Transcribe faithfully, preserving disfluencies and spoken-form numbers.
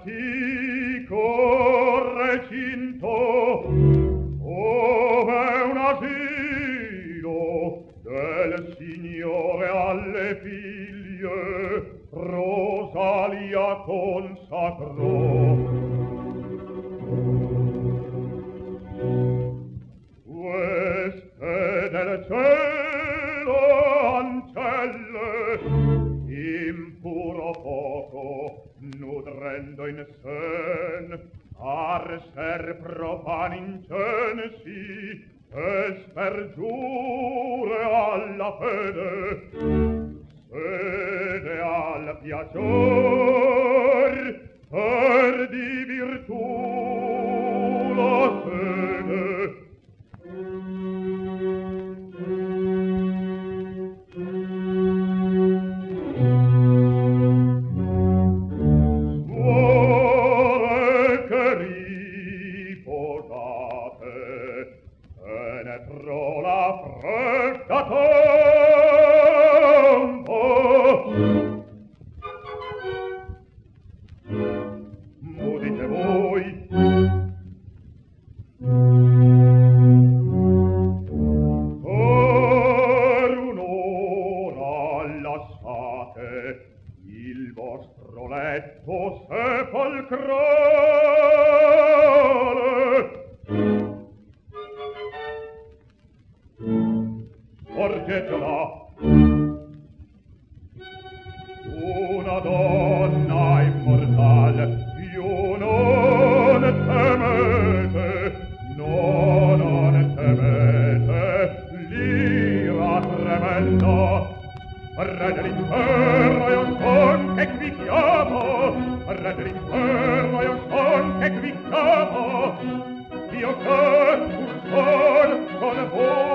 antico recinto, ove un asilo del Signore alle figlie Rosalia consacrò. Queste del cielo ancelle in puro foco nudrendo in sen arser profani incensi e spergiure alla fede, sede al piacor per di virtù la sede. Una donna immortal più non temete, no, non temete l'ira tremenda. Re dell'inferno è un son che qui chiamo, re dell'inferno è un son che qui chiamo, io che un son con voi